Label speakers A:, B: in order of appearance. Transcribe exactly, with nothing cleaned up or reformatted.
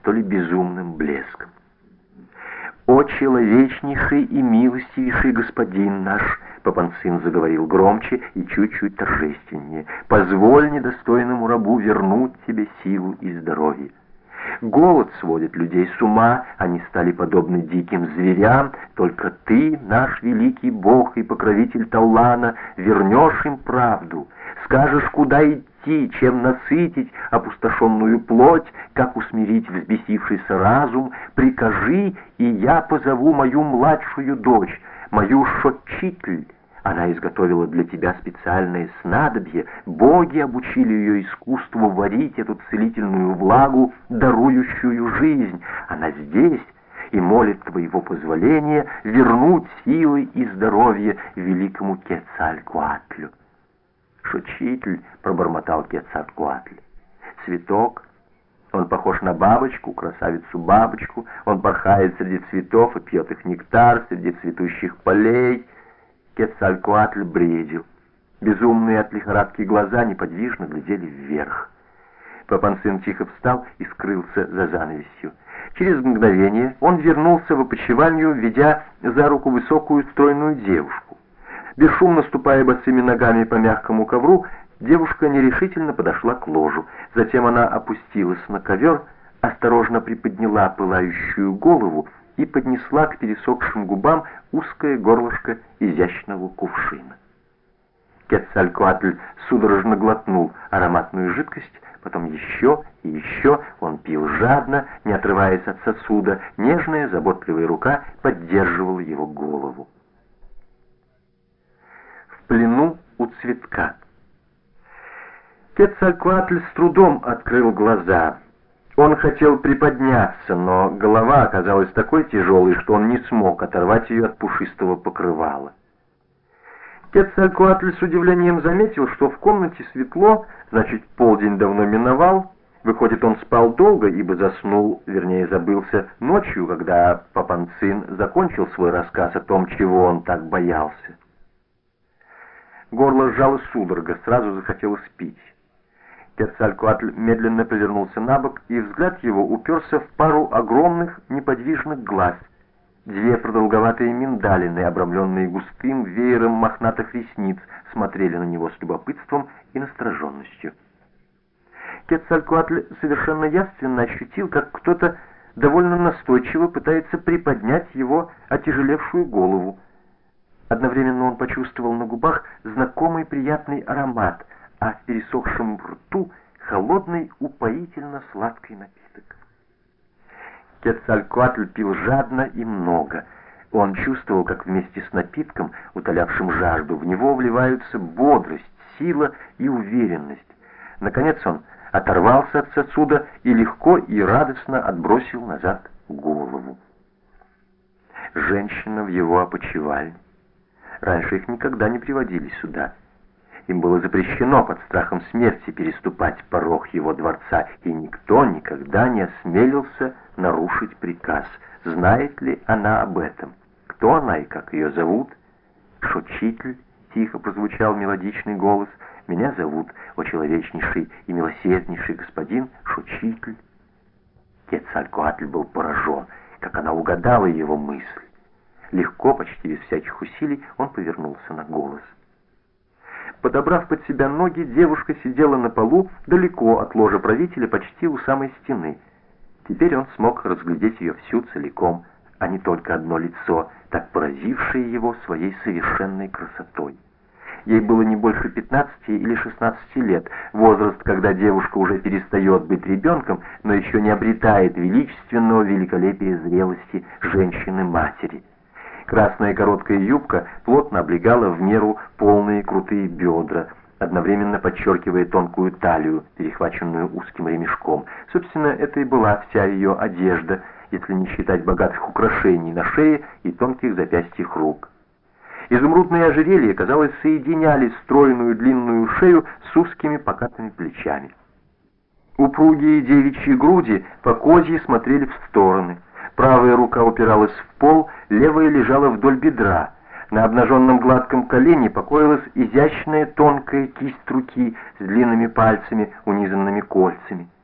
A: то ли безумным блеском. «О человечнейший и милостивейший господин наш!» Папанцин заговорил громче и чуть-чуть торжественнее. «Позволь недостойному рабу вернуть тебе силу и здоровье. Голод сводит людей с ума, они стали подобны диким зверям, только ты, наш великий Бог и покровитель Таллана, вернешь им правду, скажешь, куда идти, чем насытить опустошенную плоть, как усмирить взбесившийся разум, прикажи, и я позову мою младшую дочь, мою Шотчитль. Она изготовила для тебя специальное снадобье, боги обучили ее искусству варить эту целительную влагу, дарующую жизнь. Она здесь и молит твоего позволения вернуть силы и здоровье великому Кецалькоатлю». «Шотчитль», — пробормотал Кецалькоатль, — «цветок. Он похож на бабочку, красавицу-бабочку. Он порхает среди цветов и пьет их нектар среди цветущих полей». Кецалькоатль бредил. Безумные от лихорадки глаза неподвижно глядели вверх. Папанцин тихо встал и скрылся за занавесью. Через мгновение он вернулся в опочивальню, ведя за руку высокую стройную девушку. Бесшумно ступая босыми ногами по мягкому ковру, девушка нерешительно подошла к ложу. Затем она опустилась на ковер, осторожно приподняла пылающую голову и поднесла к пересохшим губам узкое горлышко изящного кувшина. Кецалькоатль судорожно глотнул ароматную жидкость, потом еще и еще. Он пил жадно, не отрываясь от сосуда. Нежная, заботливая рука поддерживала его голову. В плену у цветка. Кецалькоатль с трудом открыл глаза. Он хотел приподняться, но голова оказалась такой тяжелой, что он не смог оторвать ее от пушистого покрывала. Кецалькоатль с удивлением заметил, что в комнате светло, значит, полдень давно миновал. Выходит, он спал долго, ибо заснул, вернее, забылся ночью, когда Папанцин закончил свой рассказ о том, чего он так боялся. Горло сжало судорога, сразу захотелось пить. Кецалькоатль медленно повернулся на бок, и взгляд его уперся в пару огромных неподвижных глаз. Две продолговатые миндалины, обрамленные густым веером мохнатых ресниц, смотрели на него с любопытством и настороженностью. Кецалькоатль совершенно явственно ощутил, как кто-то довольно настойчиво пытается приподнять его отяжелевшую голову. Одновременно он почувствовал на губах знакомый приятный аромат, а в пересохшем рту холодный, упоительно-сладкий напиток. Кецалькоатль пил жадно и много. Он чувствовал, как вместе с напитком, утолявшим жажду, в него вливаются бодрость, сила и уверенность. Наконец он оторвался от сосуда и легко и радостно отбросил назад голову. Женщина в его опочивальне. Раньше их никогда не приводили сюда. Им было запрещено под страхом смерти переступать порог его дворца, и никто никогда не осмелился нарушить приказ. Знает ли она об этом? Кто она и как ее зовут? «Шотчитль», — тихо прозвучал мелодичный голос. «Меня зовут, о человечнейший и милосерднейший господин, Шотчитль». Кецалькоатль был поражен, как она угадала его мысль. Легко, почти без всяких усилий, он повернулся на голос. Подобрав под себя ноги, девушка сидела на полу далеко от ложа правителя, почти у самой стены. Теперь он смог разглядеть ее всю целиком, а не только одно лицо, так поразившее его своей совершенной красотой. Ей было не больше пятнадцати или шестнадцати лет, возраст, когда девушка уже перестает быть ребенком, но еще не обретает величественного великолепия зрелости женщины-матери. Красная короткая юбка плотно облегала в меру полные крутые бедра, одновременно подчеркивая тонкую талию, перехваченную узким ремешком. Собственно, это и была вся ее одежда, если не считать богатых украшений на шее и тонких запястьях рук. Изумрудные ожерелья, казалось, соединяли стройную длинную шею с узкими покатыми плечами. Упругие девичьи груди по козьи смотрели в стороны. Правая рука упиралась в пол, левая лежала вдоль бедра. На обнаженном гладком колене покоилась изящная тонкая кисть руки с длинными пальцами, унизанными кольцами.